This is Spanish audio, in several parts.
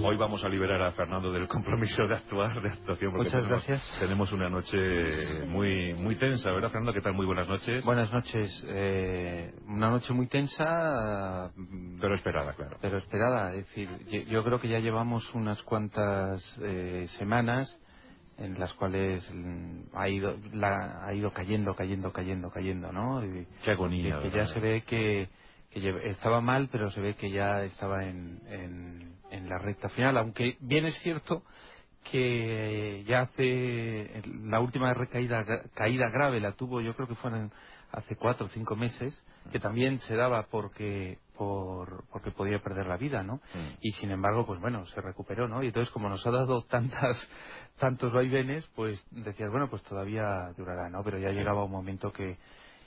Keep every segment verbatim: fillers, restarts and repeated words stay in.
Hoy vamos a liberar a Fernando del compromiso de actuar, de actuación, porque Muchas tenemos, gracias. tenemos una noche muy muy tensa, ¿verdad, Fernando? ¿Qué tal? Muy buenas noches. Buenas noches. Eh, una noche muy tensa, Pero esperada, claro. pero esperada. Es decir, yo, yo creo que ya llevamos unas cuantas eh, semanas en las cuales mm, ha ido la, ha ido cayendo, cayendo, cayendo, cayendo, ¿no? Y, Qué agonía, que, que ya ¿verdad? se ve que, que lle- estaba mal, pero se ve que ya estaba en, en, en la recta final, aunque bien es cierto que ya hace la última recaída caída grave la tuvo, yo creo que fueron hace cuatro o cinco meses, que también se daba porque por porque podía perder la vida, ¿no? Mm. Y sin embargo, pues bueno, se recuperó, ¿no? Y entonces, como nos ha dado tantas tantos vaivenes, pues decías, bueno, pues todavía durará, ¿no? Pero ya Sí. llegaba un momento que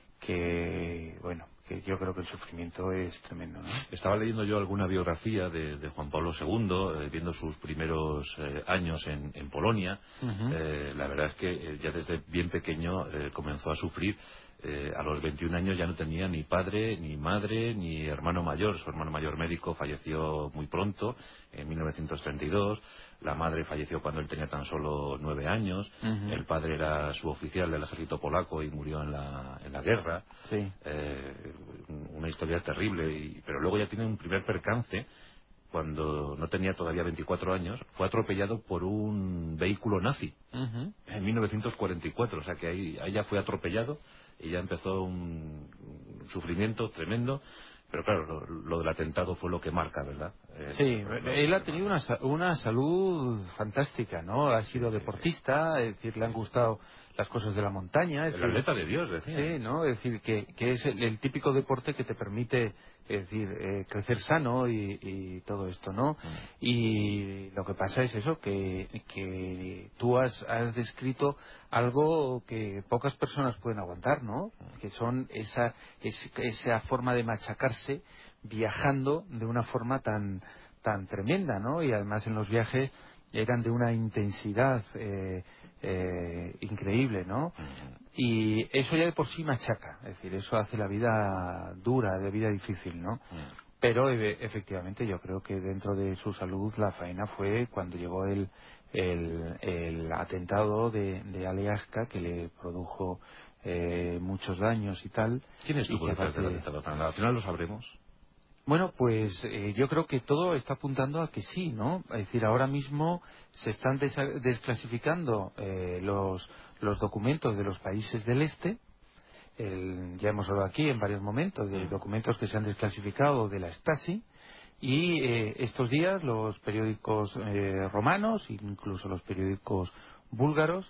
que bueno, que yo creo que el sufrimiento es tremendo, ¿no? Estaba leyendo yo alguna biografía de, de Juan Pablo segundo, eh, viendo sus primeros eh, años en, en Polonia. Ujú. Eh, la verdad es que eh, ya desde bien pequeño eh, comenzó a sufrir. Eh, a los veintiún años ya no tenía ni padre, ni madre, ni hermano mayor. Su hermano mayor médico falleció muy pronto, en mil novecientos treinta y dos. La madre falleció cuando él tenía tan solo nueve años. Ujú. El padre era suboficial del ejército polaco y murió en la, en la guerra. Sí. Eh, una historia terrible, y, pero luego ya tiene un primer percance. Cuando no tenía todavía veinticuatro años, fue atropellado por un vehículo nazi Ujú. en mil novecientos cuarenta y cuatro. O sea que ahí, ahí ya fue atropellado y ya empezó un, un sufrimiento tremendo. Pero claro, lo, lo del atentado fue lo que marca, ¿verdad? Sí, Eh, lo, lo- él lo ha que tenido marca. una, sa- una salud fantástica, ¿no? Ha Sí, sido sí, sí, deportista, es decir, le han sí, sí. gustado las cosas de la montaña, es El decir, atleta de Dios, decían. sí, ¿no? Es decir, que, que es el, el típico deporte que te permite, es decir, eh, crecer sano y, y todo esto, ¿no? Mm. Y lo que pasa es eso, que, que tú has, has descrito algo que pocas personas pueden aguantar, ¿no? Que son esa, es- esa forma de machacarse viajando de una forma tan tan tremenda, ¿no? Y además en los viajes eran de una intensidad eh, eh, increíble, ¿no? Mm. Y eso ya de por sí machaca, es decir, eso hace la vida dura, de vida difícil, ¿no? Mm. Pero e- efectivamente yo creo que dentro de su salud la faena fue cuando llegó el, el, el atentado de, de Aliasca, que le produjo eh, muchos daños y tal, ¿Quién y estuvo que detrás del aparte... atentado? Al final lo sabremos. Bueno, pues eh, yo creo que todo está apuntando a que sí, ¿no? Es decir, ahora mismo se están desa- desclasificando eh, los, los documentos de los países del este. El- ya hemos hablado aquí en varios momentos de Mm. documentos que se han desclasificado de la Stasi. Y eh, estos días los periódicos eh, romanos, incluso los periódicos búlgaros,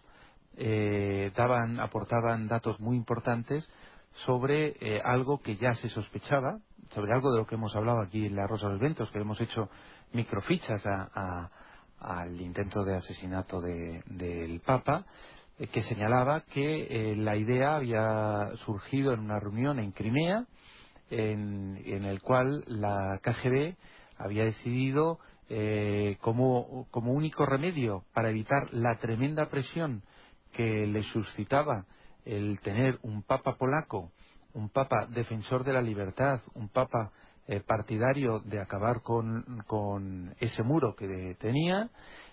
eh, daban, aportaban datos muy importantes sobre eh, algo que ya se sospechaba, sobre algo de lo que hemos hablado aquí en la Rosa de los Vientos, que hemos hecho microfichas a- a- al intento de asesinato de- del Papa, eh, que señalaba que eh, la idea había surgido en una reunión en Crimea, en, en el cual la K G B había decidido eh, como, como único remedio para evitar la tremenda presión que le suscitaba el tener un papa polaco, un papa defensor de la libertad, un papa eh, partidario de acabar con, con ese muro que tenía,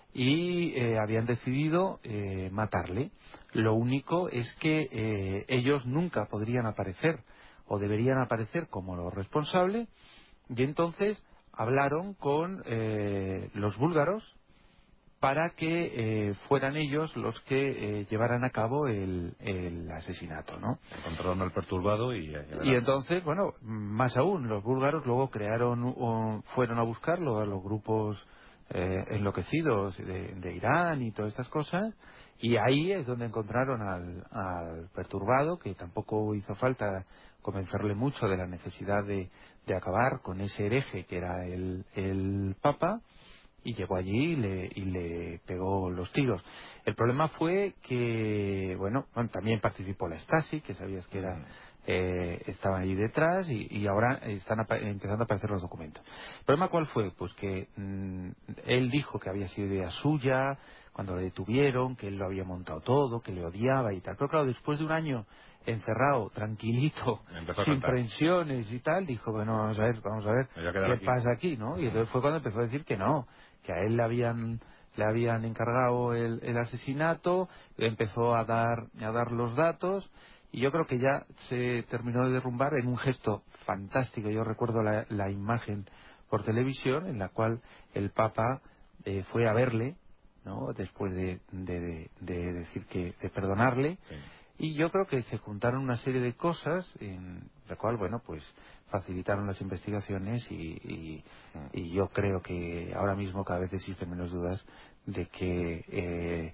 y eh, habían decidido eh, matarle. Lo único es que eh, ellos nunca podrían aparecer o deberían aparecer como los responsables, y entonces hablaron con eh, los búlgaros para que eh, fueran ellos los que eh, llevaran a cabo el, el asesinato, ¿no? Encontraron al perturbado y ya, ya Y verás. entonces, bueno, más aún, los búlgaros luego crearon, o fueron a buscarlo a los grupos eh, enloquecidos de, de Irán y todas estas cosas, y ahí es donde encontraron al, al perturbado, que tampoco hizo falta convencerle mucho de la necesidad de, de acabar con ese hereje que era el, el Papa, y llegó allí y le, y le pegó los tiros. El problema fue que, bueno, bueno, también participó la Stasi, que sabías que era Mm. eh, estaba ahí detrás, y, y ahora están apa- empezando a aparecer los documentos. ¿El problema cuál fue? Pues que mm, él dijo que había sido idea suya, cuando le detuvieron, que él lo había montado todo, que le odiaba y tal. Pero claro, después de un año encerrado, tranquilito, sin presiones y tal, dijo, bueno, vamos a ver, vamos a ver qué aquí. pasa aquí, ¿no? Y entonces fue cuando empezó a decir que no, que a él le habían le habían encargado el, el asesinato, empezó a dar a dar los datos, y yo creo que ya se terminó de derrumbar en un gesto fantástico. Yo recuerdo la, la imagen por televisión en la cual el Papa eh, fue a verle, ¿no?, después de, de, de, de decir que de perdonarle. Sí. Y yo creo que se juntaron una serie de cosas en la cual, bueno, pues facilitaron las investigaciones y, y, y yo creo que ahora mismo cada vez existen menos dudas de que eh,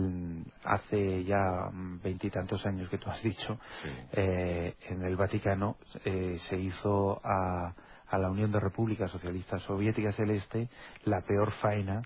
hace ya veintitantos años que tú has dicho, sí. eh, en el Vaticano eh, se hizo a, a la Unión de Repúblicas Socialistas Soviéticas del Este la peor faena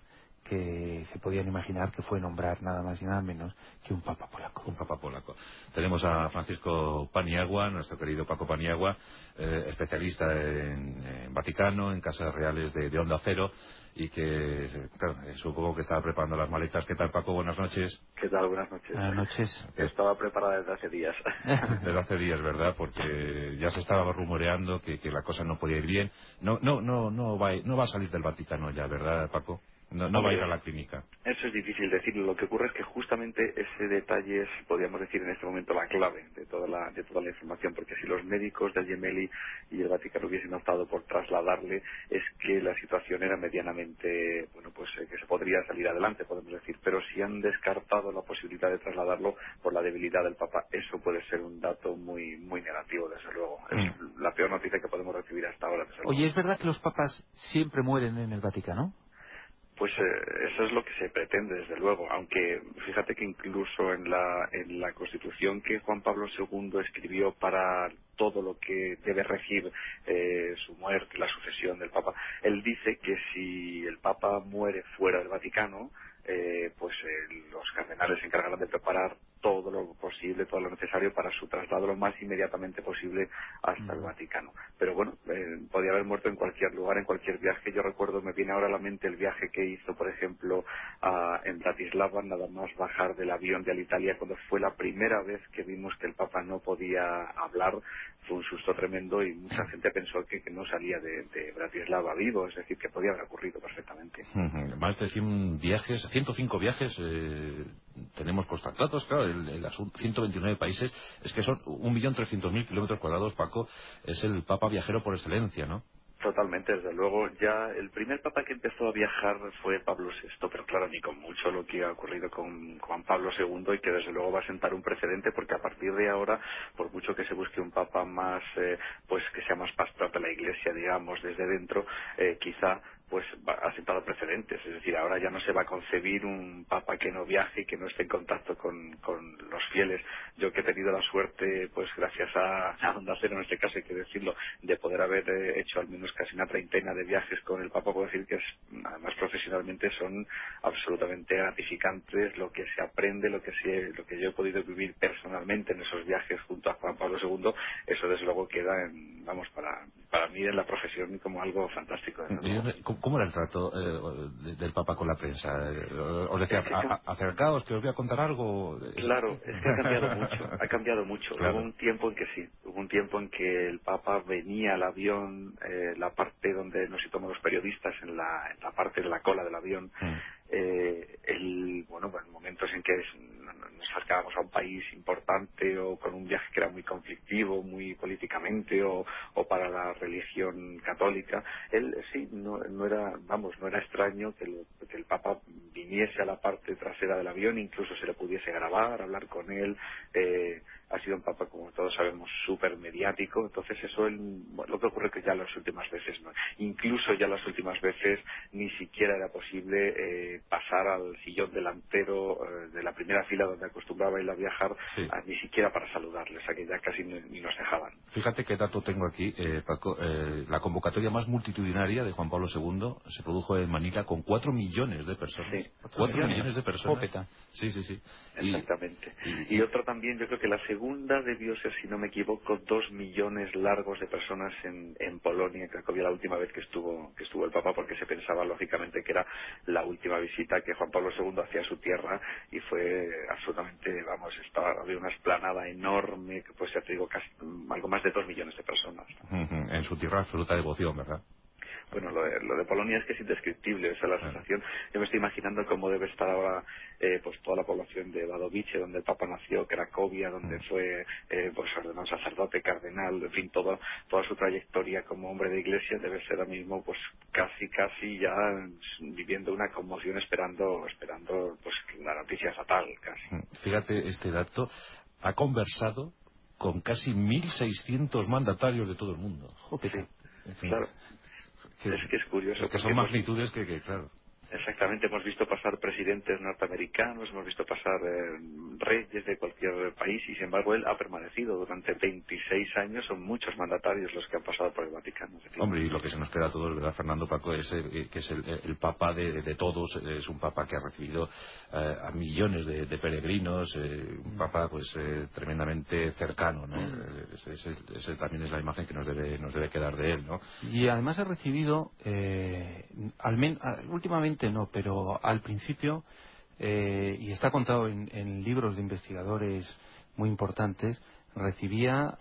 que se podían imaginar, que fue nombrar nada más y nada menos que un papa polaco. Un papa polaco. Tenemos a Francisco Paniagua, nuestro querido Paco Paniagua, eh, especialista en, en Vaticano, en Casas Reales de, de Onda Cero, y que, claro, eh, supongo que estaba preparando las maletas. ¿Qué tal, Paco? Buenas noches. ¿Qué tal? Buenas noches. Buenas noches. Que estaba preparada desde hace días. Desde hace días, ¿verdad? Porque ya se estaba rumoreando que, que la cosa no podía ir bien. No, no, no, no va, no va a salir del Vaticano ya, ¿verdad, Paco? No, no va a ir a la clínica. Eso es difícil decirlo. Lo que ocurre es que justamente ese detalle es, podríamos decir en este momento, la clave de toda la, de toda la información, porque si los médicos del Gemelli y el Vaticano hubiesen optado por trasladarle, es que la situación era medianamente, bueno, pues eh, que se podría salir adelante, podemos decir. Pero si han descartado la posibilidad de trasladarlo por la debilidad del Papa, eso puede ser un dato muy, muy negativo, desde luego. Es Mm. la peor noticia que podemos recibir hasta ahora, desde luego. Oye, ¿es verdad que los papas siempre mueren en el Vaticano? Pues eh, eso es lo que se pretende, desde luego, aunque fíjate que incluso en la, en la Constitución que Juan Pablo segundo escribió para todo lo que debe regir eh, su muerte, la sucesión del Papa, él dice que si el Papa muere fuera del Vaticano, eh, pues eh, los cardenales se encargarán de preparar todo lo posible, todo lo necesario para su traslado lo más inmediatamente posible hasta el Vaticano. Pero bueno, eh, podía haber muerto en cualquier lugar, en cualquier viaje. Yo recuerdo, me viene ahora a la mente el viaje que hizo, por ejemplo, a, en Bratislava, nada más bajar del avión de Alitalia, cuando fue la primera vez que vimos que el Papa no podía hablar. Fue un susto tremendo y mucha gente pensó que, que no salía de, de Bratislava vivo, es decir, que podía haber ocurrido perfectamente. Más de cien viajes, ciento cinco viajes eh, tenemos constatados, claro, el, el asunto, ciento veintinueve países, es que son un millón trescientos mil kilómetros cuadrados, Paco, es el Papa viajero por excelencia, ¿no? Totalmente, desde luego. Ya el primer papa que empezó a viajar fue Pablo sexto, pero claro, ni con mucho lo que ha ocurrido con Juan Pablo segundo, y que desde luego va a sentar un precedente, porque a partir de ahora, por mucho que se busque un papa más, eh, pues que sea más pastor de la Iglesia, digamos, desde dentro, eh, quizá pues va, ha sentado precedentes. Es decir, ahora ya no se va a concebir un papa que no viaje y que no esté en contacto con, con los fieles. Yo que he tenido la suerte, pues gracias a, a Onda Cero, en este caso hay que decirlo, de poder haber eh, hecho al menos casi una treintena de viajes con el Papa, puedo decir que es, además profesionalmente son absolutamente gratificantes lo que se aprende, lo que se, lo que yo he podido vivir personalmente en esos viajes junto a Juan Pablo segundo. Eso desde luego queda en, vamos, para, para mí en la profesión como algo fantástico, desde luego. ¿Cómo era el trato eh, del Papa con la prensa? ¿Os decía, es que a, acercaos, que os voy a contar algo? Claro, es que ha cambiado mucho, ha cambiado mucho. Claro. Hubo un tiempo en que sí, hubo un tiempo en que el Papa venía al avión, eh, la parte donde nos situamos los periodistas, en la, en la parte de la cola del avión, Mm. eh, el, bueno, pues en momentos en que es, nos acercábamos a un país importante o con un viaje que era muy conflictivo, muy políticamente, o, o para la religión católica, él sí, no, no era, vamos, no era extraño que el, que el Papa viniese a la parte trasera del avión, incluso se le pudiese grabar, hablar con él. eh, ha sido un Papa, como todos sabemos, súper mediático. Entonces eso, él, bueno, lo que ocurre que ya las últimas veces no, incluso ya las últimas veces ni siquiera era posible eh, pasar al sillón delantero eh, de la primera fila donde acostumbraba él a viajar, Sí. a, ni siquiera para saludarles, a que ya casi ni, ni nos dejaban. Fíjate qué dato tengo aquí, eh, Paco. Eh, la convocatoria más multitudinaria de Juan Pablo segundo se produjo en Manila con cuatro millones de personas. Sí, cuatro millones de personas. Pópeta. Sí, sí, sí. Exactamente. Y, y, Y otro también, yo creo que la segunda segunda debió ser, si no me equivoco, dos millones largos de personas en, en Polonia, en Cracovia, la última vez que estuvo que estuvo el Papa, porque se pensaba lógicamente que era la última visita que Juan Pablo segundo hacía a su tierra, y fue absolutamente, vamos, estaba, había una explanada enorme, que pues ya te digo, casi algo más de dos millones de personas. En su tierra, absoluta devoción, ¿verdad? Bueno, lo de, lo de Polonia es que es indescriptible, o sea, la sensación, yo me estoy imaginando cómo debe estar ahora eh, pues toda la población de Wadowice, donde el Papa nació, Cracovia, donde fue eh, pues ordenado sacerdote, cardenal, en fin, toda, toda su trayectoria como hombre de iglesia debe ser ahora mismo pues casi, casi ya viviendo una conmoción, esperando, esperando pues la noticia fatal, casi. Fíjate este dato, ha conversado con casi mil seiscientos mandatarios de todo el mundo. Joder. Claro. Que, es que es curioso. Que son magnitudes que, que, claro. Exactamente, hemos visto pasar presidentes norteamericanos, hemos visto pasar eh, reyes de cualquier país, y sin embargo él ha permanecido durante veintiséis años. Son muchos mandatarios los que han pasado por el Vaticano. Hombre, y lo que se nos queda a todos, ¿verdad, Fernando Paco? Es el, que es el, el Papa de, de todos, es un Papa que ha recibido eh, a millones de, de peregrinos, eh, un Papa pues eh, tremendamente cercano, ¿no? Ese, ese, ese también es la imagen que nos debe nos debe quedar de él, ¿no? Y además ha recibido, eh, al men, últimamente no, pero al principio, eh, y está contado en, en libros de investigadores muy importantes, recibía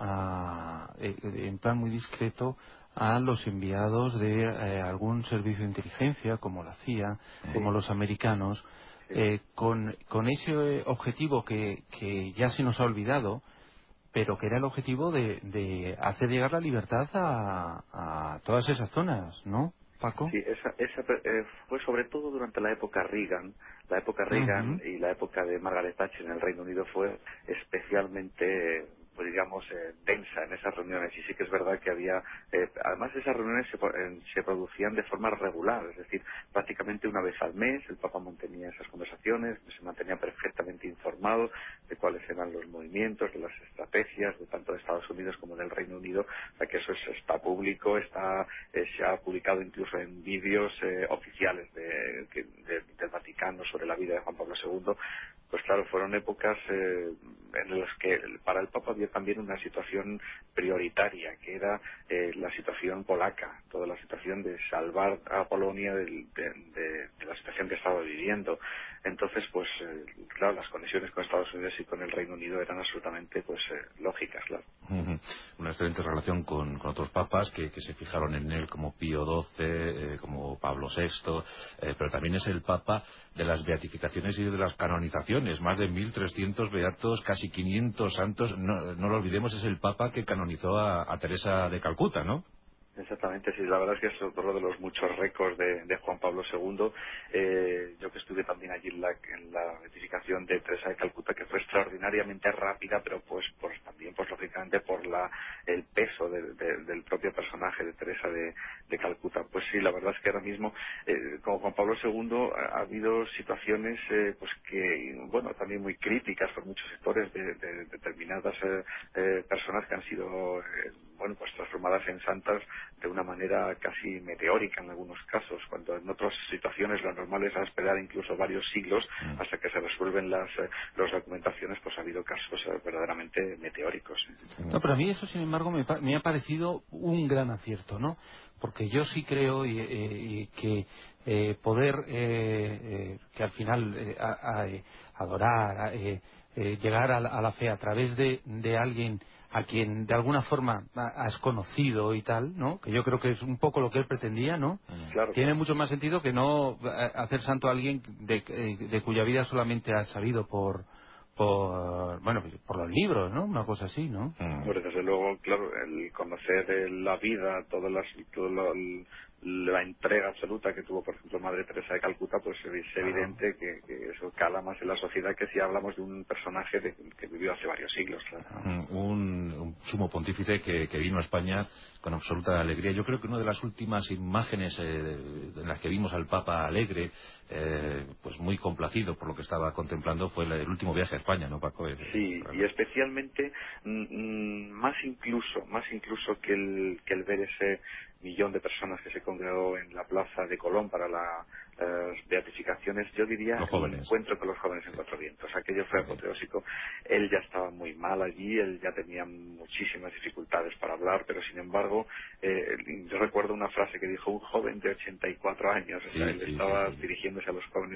a, eh, en plan muy discreto a los enviados de eh, algún servicio de inteligencia, como la C I A, sí. como los americanos, eh, con, con ese objetivo que, que ya se nos ha olvidado, pero que era el objetivo de, de hacer llegar la libertad a, a todas esas zonas, ¿no, Paco? Sí, esa, esa eh, fue sobre todo durante la época Reagan. La época Reagan uh-huh. y la época de Margaret Thatcher en el Reino Unido fue especialmente, pues digamos, eh, densa en esas reuniones. Y sí que es verdad que había, eh, además esas reuniones se, eh, se producían de forma regular, es decir, prácticamente una vez al mes el Papa mantenía esas conversaciones, se mantenía perfectamente informado de cuáles eran los movimientos, de las estrategias, de tanto de Estados Unidos como del Reino Unido. O sea que eso es, está público, está eh, se ha publicado incluso en vídeos eh, oficiales de, de, del Vaticano sobre la vida de Juan Pablo segundo. Pues claro, fueron épocas eh, en las que para el Papa había también una situación prioritaria, que era eh, la situación polaca, toda la situación de salvar a Polonia de, de, de, de la situación que estaba viviendo. Entonces, pues, eh, claro, las conexiones con Estados Unidos y con el Reino Unido eran absolutamente, pues, eh, lógicas, claro. Uh-huh. Una excelente relación con, con otros papas que, que se fijaron en él, como Pío doce, eh, como Pablo sexto, eh, pero también es el Papa de las beatificaciones y de las canonizaciones. Más de mil trescientos beatos, casi quinientos santos. No, no lo olvidemos, es el Papa que canonizó a, a Teresa de Calcuta, ¿no? Exactamente, sí, la verdad es que es otro de los muchos récords de, de Juan Pablo segundo. Eh, yo que estuve también allí en la, en la beatificación de Teresa de Calcuta, que fue extraordinariamente rápida, pero pues, pues también, pues lógicamente por la el peso de, de, del propio personaje de Teresa de, de Calcuta. Pues sí, la verdad es que ahora mismo, eh, como Juan Pablo segundo, ha, ha habido situaciones, eh, pues que, bueno, también muy críticas por muchos sectores de, de, de determinadas eh, eh, personas que han sido, eh, bueno, pues transformadas en santas de una manera casi meteórica en algunos casos, cuando en otras situaciones lo normal es esperar incluso varios siglos hasta que se resuelven las, eh, las documentaciones. Pues ha habido casos eh, verdaderamente meteóricos. No, pero a mí eso, sin embargo, me, me ha parecido un gran acierto, ¿no? Porque yo sí creo y, y, que eh, poder, eh, eh, que al final eh, a, a, adorar, a, eh, eh, llegar a la, a la fe a través de, de alguien a quien de alguna forma has conocido y tal, ¿no? Que yo creo que es un poco lo que él pretendía, ¿no? Claro, Tiene claro. mucho más sentido que no hacer santo a alguien de, de cuya vida solamente has sabido por, por, bueno, por los libros, ¿no? Una cosa así, ¿no? Pues desde luego, claro, el conocer la vida, todas las, todo lo, la entrega absoluta que tuvo, por ejemplo, Madre Teresa de Calcuta, pues es evidente que, que eso cala más en la sociedad que si hablamos de un personaje de, que vivió hace varios siglos. Claro. Un, un sumo pontífice que, que vino a España con absoluta alegría. Yo creo que una de las últimas imágenes eh, en las que vimos al Papa alegre, eh, pues muy complacido por lo que estaba contemplando, fue el, el último viaje a España, ¿no, Paco? Eh, sí, y especialmente, mm, más incluso, más incluso que el, que el ver ese millón de personas que se congregó en la plaza de Colón para la las beatificaciones, yo diría el encuentro con los jóvenes en Cuatro Vientos. Aquello fue apoteósico. Él ya estaba muy mal allí, él ya tenía muchísimas dificultades para hablar, pero sin embargo, eh, yo recuerdo una frase que dijo un joven de ochenta y cuatro años, sí, o sea, él sí, estaba sí, sí. dirigiéndose a los jóvenes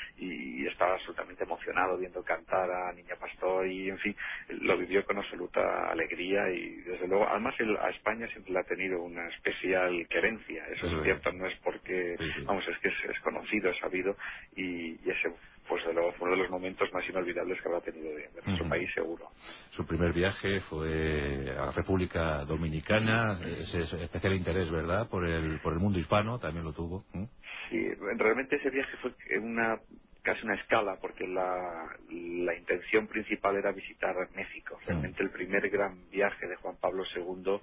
y, y estaba absolutamente emocionado viendo cantar a Niña Pastor y, en fin, lo vivió con absoluta alegría y, desde luego, además él, a España siempre le ha tenido una especial querencia. Eso es cierto, no es porque, sí, sí. vamos, es que es, es conocido, es sabido y, y ese pues de luego fue uno de los momentos más inolvidables que habrá tenido de, de nuestro uh-huh. país, seguro. Su primer viaje fue a República Dominicana, ese especial interés, ¿verdad?, por el por el mundo hispano, también lo tuvo. ¿Mm? Sí, realmente ese viaje fue una casi una escala, porque la, la intención principal era visitar México. Realmente uh-huh. el primer gran viaje de Juan Pablo segundo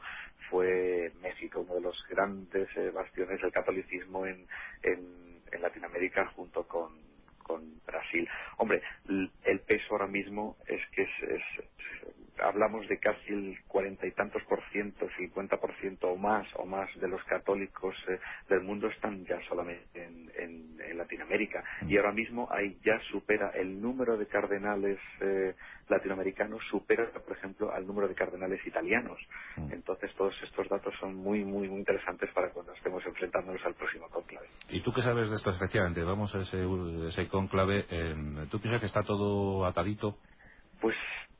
fue México, uno de los grandes eh, bastiones del catolicismo en, en, en Latinoamérica, junto con con Brasil. Hombre, el peso ahora mismo es que es, es, es hablamos de casi el cuarenta y tantos por ciento, cincuenta por ciento o más o más de los católicos eh, del mundo están ya solamente en, en, en Latinoamérica, y ahora mismo ahí ya supera el número de cardenales eh, latinoamericanos, supera por ejemplo al número de cardenales italianos. Entonces todos estos datos son muy muy muy interesantes para cuando estemos enfrentándonos al próximo cónclave. ¿Y tú qué sabes de esto especialmente? Vamos a ese, ese cónclave. Eh, ¿Tú piensas que está todo atadito? Pues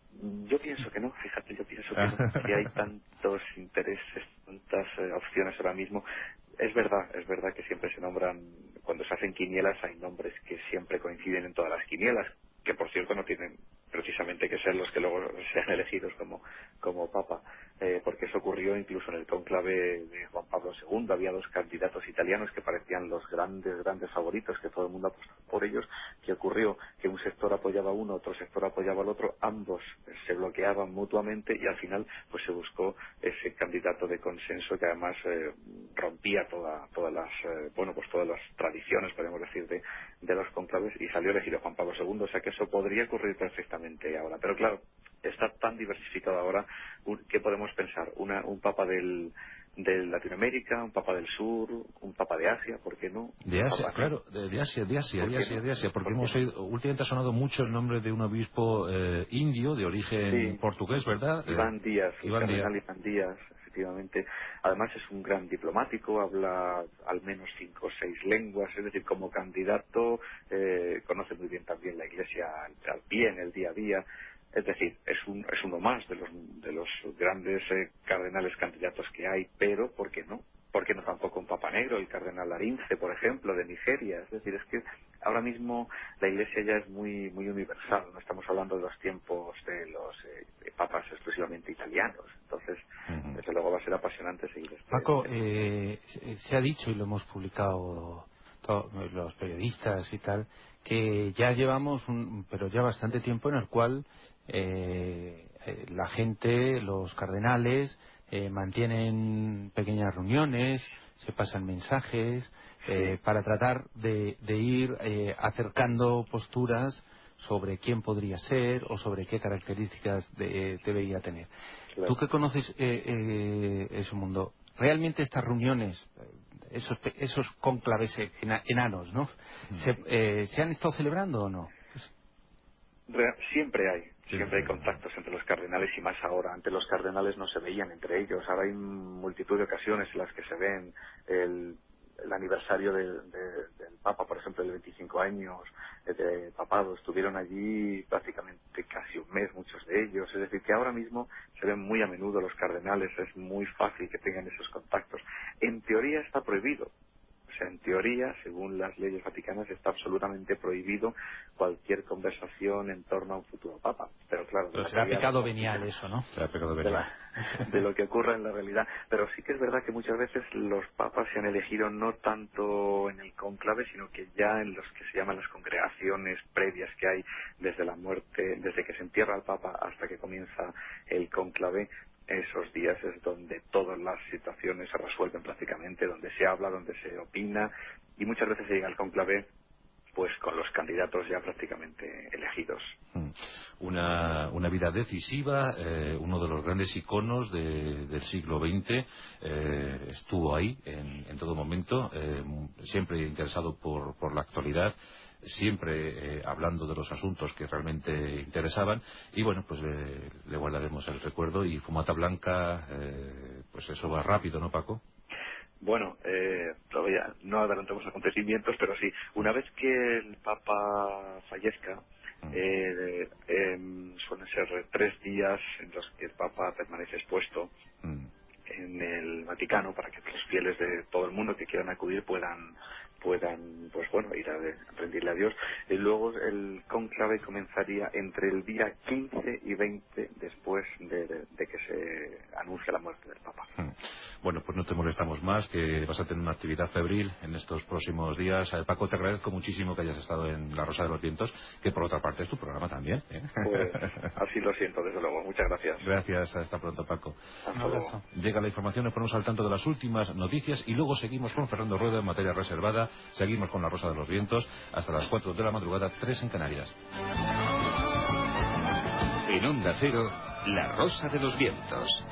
yo pienso que no, fíjate, yo pienso que no, que hay tantos intereses, tantas eh, opciones ahora mismo. Es verdad, es verdad que siempre se nombran, cuando se hacen quinielas hay nombres que siempre coinciden en todas las quinielas, que por cierto no tienen precisamente que ser los que luego sean elegidos como, como papa, eh, porque eso ocurrió incluso en el cónclave de Juan Pablo segundo. Había dos candidatos italianos que parecían los grandes, grandes favoritos, que todo el mundo apostaba por ellos. ¿Qué ocurrió? Que un sector apoyaba a uno, otro sector apoyaba al otro, ambos se bloqueaban mutuamente y al final pues se buscó ese candidato de consenso que además eh, rompía toda, todas las eh, bueno pues todas las tradiciones, podemos decir, de, de los cónclaves, y salió elegido Juan Pablo segundo. O sea que eso podría ocurrir perfectamente ahora, pero claro, está tan diversificado ahora. ¿Qué podemos pensar? Una, un papa del de Latinoamérica, un papa del sur, un papa de Asia, ¿por qué no? De Asia, claro, de, de Asia, de Asia, de Asia, no? de Asia, porque ¿Por hemos oído, últimamente ha sonado mucho el nombre de un obispo eh, indio de origen sí, portugués, ¿verdad? Iván eh, Díaz, el Iván cardenal Díaz. Iván Díaz, efectivamente. Además es un gran diplomático, habla al menos cinco o seis lenguas, es decir, como candidato eh, conoce muy bien también la Iglesia al, al pie, en el día a día. Es decir, es, un, es uno más de los, de los grandes eh, cardenales candidatos que hay, pero ¿por qué no? ¿Por qué no tampoco un Papa Negro, el cardenal Larince, por ejemplo, de Nigeria? Es decir, es que ahora mismo la Iglesia ya es muy muy universal, no estamos hablando de los tiempos de los eh, de papas exclusivamente italianos. Entonces, uh-huh. desde luego va a ser apasionante seguir este... Paco, eh, se ha dicho, y lo hemos publicado todos los periodistas y tal, que ya llevamos, un, pero ya bastante tiempo en el cual eh, la gente, los cardenales, eh, mantienen pequeñas reuniones, se pasan mensajes, eh, para tratar de, de ir eh, acercando posturas sobre quién podría ser o sobre qué características de, debería tener. Claro. Tú que conoces eh, eh, ese mundo, ¿realmente estas reuniones, esos, esos cónclaves enanos, ¿no? ¿Se, eh, ¿se han estado celebrando o no? Siempre hay, siempre hay contactos entre los cardenales, y más ahora. Antes los cardenales no se veían entre ellos, ahora hay multitud de ocasiones en las que se ven. El, el aniversario de, de, del Papa, por ejemplo, de veinticinco años de papado, estuvieron allí prácticamente casi un mes muchos de ellos. Es decir, que ahora mismo se ven muy a menudo los cardenales, es muy fácil que tengan esos contactos. En teoría está prohibido. O sea, en teoría, según las leyes vaticanas, está absolutamente prohibido cualquier conversación en torno a un futuro papa. Pero claro, Pero será pecado venial eso, ¿no? Será pecado de, venial. la, de lo que ocurre en la realidad. Pero sí que es verdad que muchas veces los papas se han elegido no tanto en el cónclave, sino que ya en los que se llaman las congregaciones previas que hay desde la muerte, desde que se entierra al papa hasta que comienza el cónclave. Esos días es donde todas las situaciones se resuelven prácticamente, donde se habla, donde se opina, y muchas veces se llega al cónclave pues con los candidatos ya prácticamente elegidos. Una, una vida decisiva, eh, uno de los grandes iconos de, del siglo veinte, eh, estuvo ahí en, en todo momento, eh, siempre interesado por, por la actualidad, siempre eh, hablando de los asuntos que realmente interesaban, y bueno, pues le, le guardaremos el recuerdo. Y Fumata Blanca, eh, pues eso va rápido, ¿no, Paco? Bueno, eh, todavía no adelantamos acontecimientos, pero sí, una vez que el Papa fallezca, eh, eh, suelen ser tres días en los que el Papa permanece expuesto Mm. en el Vaticano para que los fieles de todo el mundo que quieran acudir puedan puedan pues bueno ir a, de, a rendirle a Dios. Y luego el cónclave comenzaría entre el día quince y veinte después de, de, de que se anuncie la muerte del Papa. Mm. Bueno, pues no te molestamos más, que vas a tener una actividad febril en estos próximos días. Eh, Paco, te agradezco muchísimo que hayas estado en La Rosa de los Vientos, que por otra parte es tu programa también, ¿eh? Pues así lo siento, desde luego. Muchas gracias. Gracias, hasta pronto, Paco. Hasta luego. Llega la información, nos ponemos al tanto de las últimas noticias y luego seguimos con Fernando Rueda en materia reservada, seguimos con La Rosa de los Vientos hasta las cuatro de la madrugada, tres en Canarias. En Onda Cero, La Rosa de los Vientos.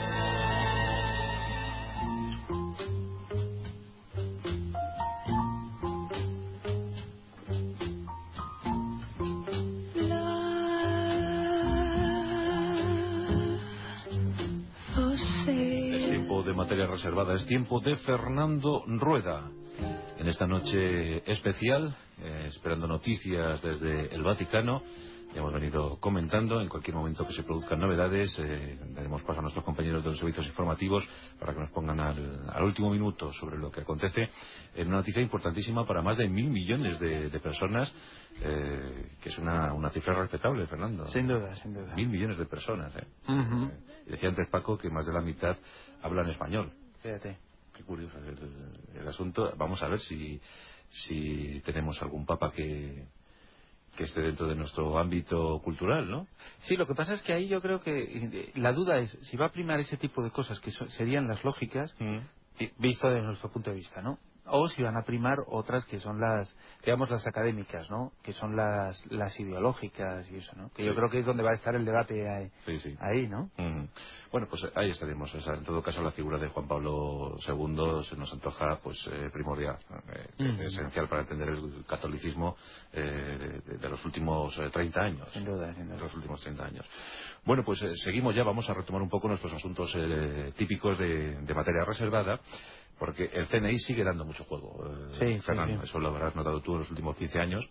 Es tiempo de materia reservada, es tiempo de Fernando Rueda. En esta noche especial, eh, esperando noticias desde el Vaticano, hemos venido comentando. En cualquier momento que se produzcan novedades, eh, daremos paso a nuestros compañeros de los servicios informativos para que nos pongan al, al último minuto sobre lo que acontece en una noticia importantísima para más de mil millones de, de personas, eh, que es una, una cifra respetable, Fernando. Sin duda, sin duda. Mil millones de personas, ¿eh? Uh-huh. eh decía antes Paco que más de la mitad hablan español. Fíjate. Qué curioso el, el asunto. Vamos a ver si, si tenemos algún papa que... que esté dentro de nuestro ámbito cultural, ¿no? Sí, lo que pasa es que ahí yo creo que la duda es si va a primar ese tipo de cosas que so- serían las lógicas, Mm. visto desde nuestro punto de vista, ¿no? O si van a primar otras que son las, digamos, las académicas, ¿no? Que son las, las ideológicas y eso, ¿no? Que Sí. yo creo que es donde va a estar el debate ahí, Sí, sí. ahí ¿no? Mm. Bueno, pues ahí estaremos. O sea, en todo caso, la figura de Juan Pablo segundo se nos antoja pues eh, primordial, eh, Mm. esencial para entender el catolicismo eh, de, de los últimos eh, treinta años. Sin duda, sin duda. De los últimos treinta años. Bueno, pues eh, seguimos ya, vamos a retomar un poco nuestros asuntos eh, típicos de, de materia reservada, porque el C N I sigue dando mucho juego, eh, Sí, Fernando, sí, sí. eso lo habrás notado tú en los últimos quince años.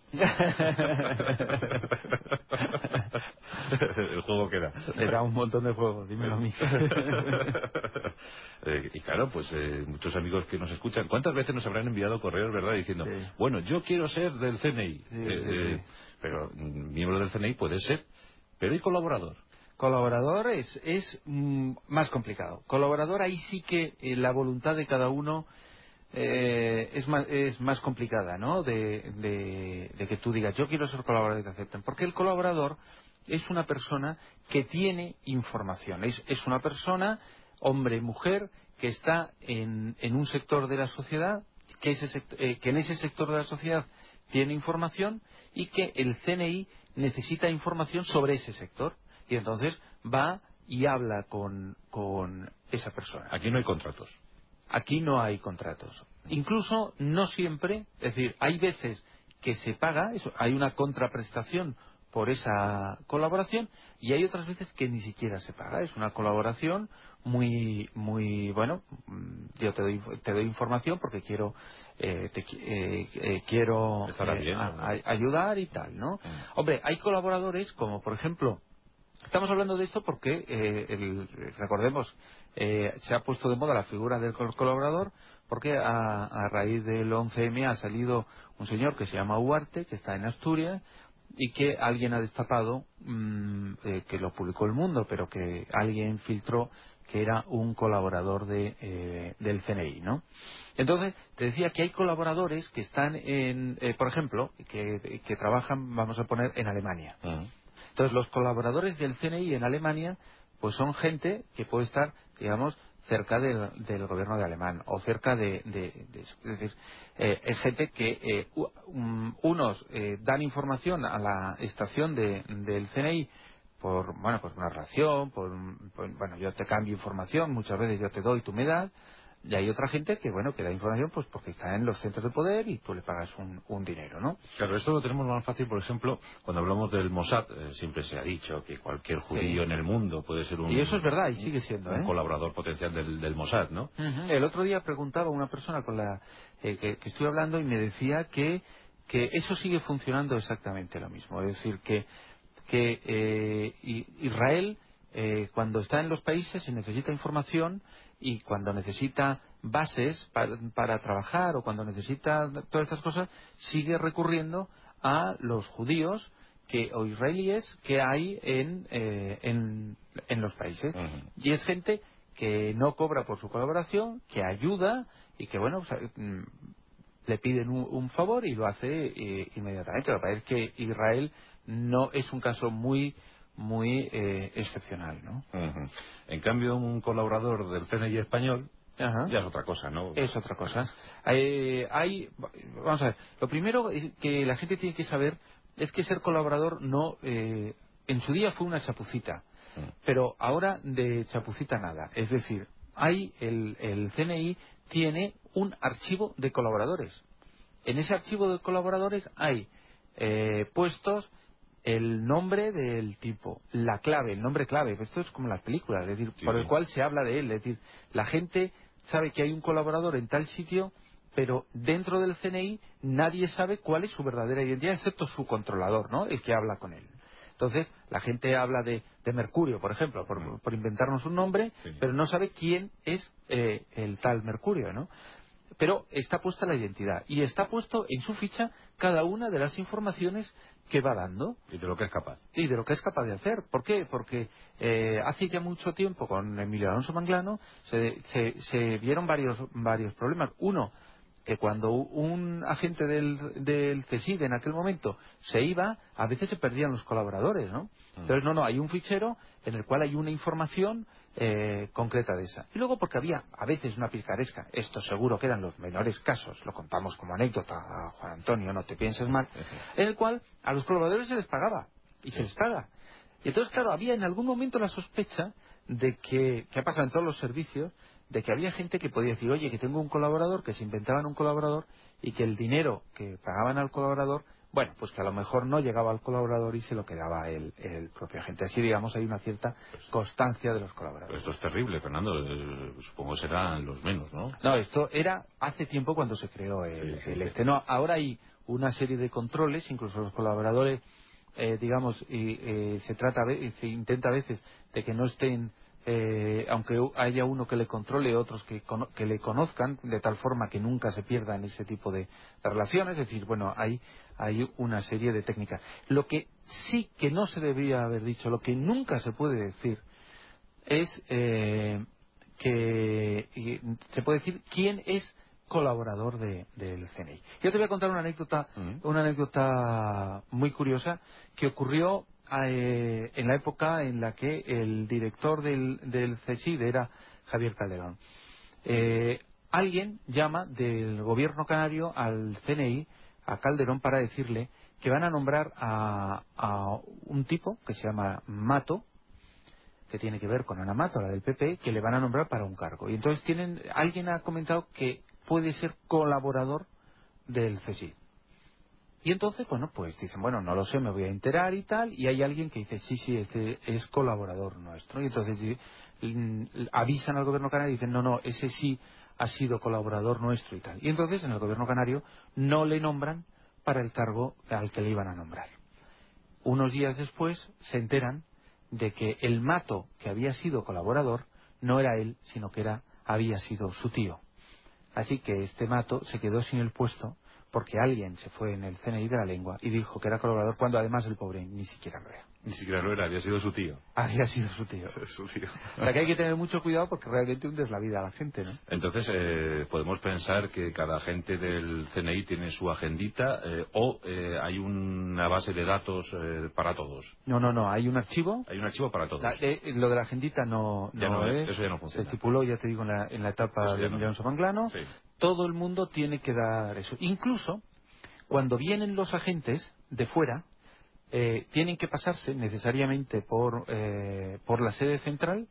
El juego que da. Le da un montón de juegos, dímelo a mí. Eh, y claro, pues eh, muchos amigos que nos escuchan, ¿cuántas veces nos habrán enviado correos, verdad? Diciendo, Sí. bueno, yo quiero ser del C N I. Sí, Eh, sí, eh, sí. Pero mm, miembro del C N I puede ser, pero ¿y colaborador? Colaborador es, es mm, más complicado. Colaborador, ahí sí que eh, la voluntad de cada uno eh, es, más, es más complicada, ¿no? De, de, de que tú digas, yo quiero ser colaborador y te acepten. Porque el colaborador es una persona que tiene información. Es, es una persona, hombre, mujer, que está en, en un sector de la sociedad, que, ese sect- eh, que en ese sector de la sociedad tiene información y que el C N I necesita información sobre ese sector. Y entonces va y habla con, con esa persona. Aquí no hay contratos. Aquí no hay contratos. Incluso no siempre, es decir, hay veces que se paga, eso, hay una contraprestación por esa colaboración y hay otras veces que ni siquiera se paga. Es una colaboración muy, muy, bueno, mm, yo te doy, te doy información porque quiero, eh, te qui- eh, eh, quiero Estará eh, bien, a- ¿no? a- ayudar y tal, ¿no? Mm. Hombre, hay colaboradores como, por ejemplo, estamos hablando de esto porque, eh, el- recordemos, eh, se ha puesto de moda la figura del col- colaborador porque a, a raíz del once eme ha salido un señor que se llama Huarte, que está en Asturias, y que alguien ha destapado, mm, eh, que lo publicó El Mundo, pero que alguien filtró que era un colaborador de, eh, del C N I, ¿no? Entonces, te decía que hay colaboradores que están en, eh, por ejemplo, que, que trabajan, vamos a poner, en Alemania. Mm. Entonces, los colaboradores del C N I en Alemania, pues son gente que puede estar, digamos, cerca del, del gobierno de Alemán o cerca de, de, de eso. Es decir, eh, hay gente que eh, um, unos eh, dan información a la estación de, del C N I por, bueno, por una relación, por, por, bueno, yo te cambio información, muchas veces yo te doy, tú me das. Y hay otra gente que, bueno, que da información pues porque está en los centros de poder y tú le pagas un, un dinero, ¿no? Claro, eso lo tenemos más fácil, por ejemplo, cuando hablamos del Mossad, eh, siempre se ha dicho que cualquier judío Sí. en el mundo puede ser un... Y eso es verdad, y sigue siendo, un ¿eh? colaborador potencial del, del Mossad, ¿no? Uh-huh. El otro día preguntaba a una persona con la eh, que, que estoy hablando y me decía que, que eso sigue funcionando exactamente lo mismo. Es decir, que, que eh, Israel, eh, cuando está en los países, se necesita información y cuando necesita bases para, para trabajar o cuando necesita todas estas cosas, sigue recurriendo a los judíos que o israelíes que hay en, eh, en, en los países. Uh-huh. Y es gente que no cobra por su colaboración, que ayuda y que, bueno, o sea, le piden un, un favor y lo hace eh, inmediatamente. Lo que pasa es que Israel no es un caso muy muy eh, excepcional, ¿no? Uh-huh. En cambio, un colaborador del C N I español Ajá. ya es otra cosa, ¿no? Es otra cosa. Eh, hay, vamos a ver, lo primero que la gente tiene que saber es que ser colaborador no, eh, en su día fue una chapucita, uh-huh. pero ahora de chapucita nada. Es decir, hay el, el C N I tiene un archivo de colaboradores. En ese archivo de colaboradores hay eh, puestos el nombre del tipo, la clave, el nombre clave. Esto es como las películas, es decir, Sí, por sí. el cual se habla de él. Es decir, la gente sabe que hay un colaborador en tal sitio, pero dentro del C N I nadie sabe cuál es su verdadera identidad, excepto su controlador, ¿no? El que habla con él. Entonces, la gente habla de, de Mercurio, por ejemplo, por, Mm. por inventarnos un nombre, Sí. pero no sabe quién es eh, el tal Mercurio, ¿no? Pero está puesta la identidad y está puesto en su ficha cada una de las informaciones que va dando Y de lo que es capaz. y de lo que es capaz de hacer. ¿Por qué? Porque eh, hace ya mucho tiempo con Emilio Alonso Manglano se, se, se vieron varios varios problemas. Uno, que cuando un agente del, del CSID en aquel momento se iba, a veces se perdían los colaboradores, ¿no? Entonces, no, no, hay un fichero en el cual hay una información eh, concreta de esa. Y luego porque había a veces una picaresca, esto seguro que eran los menores casos, lo contamos como anécdota a Juan Antonio, no te pienses mal, en el cual a los colaboradores se les pagaba, y se les paga. Y entonces, claro, había en algún momento la sospecha de que, que ha pasado en todos los servicios, de que había gente que podía decir, oye, que tengo un colaborador, que se inventaban un colaborador y que el dinero que pagaban al colaborador, bueno, pues que a lo mejor no llegaba al colaborador y se lo quedaba el, el propio agente. Así, digamos, hay una cierta constancia de los colaboradores. Esto es terrible, Fernando. Eh, supongo que serán los menos, ¿no? No, esto era hace tiempo cuando se creó el, Sí, sí, el sí. este. No, ahora hay una serie de controles, incluso los colaboradores, eh, digamos, y, eh, se trata, a ve- se intenta a veces de que no estén, eh, aunque haya uno que le controle, otros que, cono- que le conozcan, de tal forma que nunca se pierdan ese tipo de, de relaciones. Es decir, bueno, hay, hay una serie de técnicas. Lo que sí que no se debía haber dicho, lo que nunca se puede decir, es eh, que y se puede decir quién es colaborador de, del C N I. Yo te voy a contar una anécdota, Mm. una anécdota muy curiosa que ocurrió eh, en la época en la que el director del, del CSID era Javier Calderón. Eh, alguien llama del gobierno canario al C N I, a Calderón, para decirle que van a nombrar a, a un tipo que se llama Mato, que tiene que ver con Ana Mato, la del P P, que le van a nombrar para un cargo. Y entonces tienen, alguien ha comentado que puede ser colaborador del CSIC. Y entonces, bueno, pues dicen, bueno, no lo sé, me voy a enterar y tal, y hay alguien que dice, sí, sí, este es colaborador nuestro. Y entonces mm, avisan al gobierno canario y dicen, no, no, ese sí ha sido colaborador nuestro y tal. Y entonces en el gobierno canario no le nombran para el cargo al que le iban a nombrar. Unos días después se enteran de que el Mato que había sido colaborador no era él, sino que era había sido su tío. Así que este Mato se quedó sin el puesto porque alguien se fue en el C N I de la lengua y dijo que era colaborador cuando además el pobre ni siquiera lo era. Ni siquiera lo era, había sido su tío. Había sido su tío. Su tío. O sea que hay que tener mucho cuidado porque realmente hundes la vida a la gente, ¿no? Entonces, eh, podemos pensar que cada agente del C N I tiene su agendita eh, o eh, hay una base de datos eh, para todos. No, no, no, hay un archivo. Hay un archivo para todos. La, eh, lo de la agendita no, Ya no no, es. eso ya no funciona. Se estipuló, ya te digo, en la, en la etapa Eso ya de no. Alonso Manglano. Sí. Todo el mundo tiene que dar eso. Incluso, cuando vienen los agentes de fuera, eh, tienen que pasarse necesariamente por, eh, por la sede central,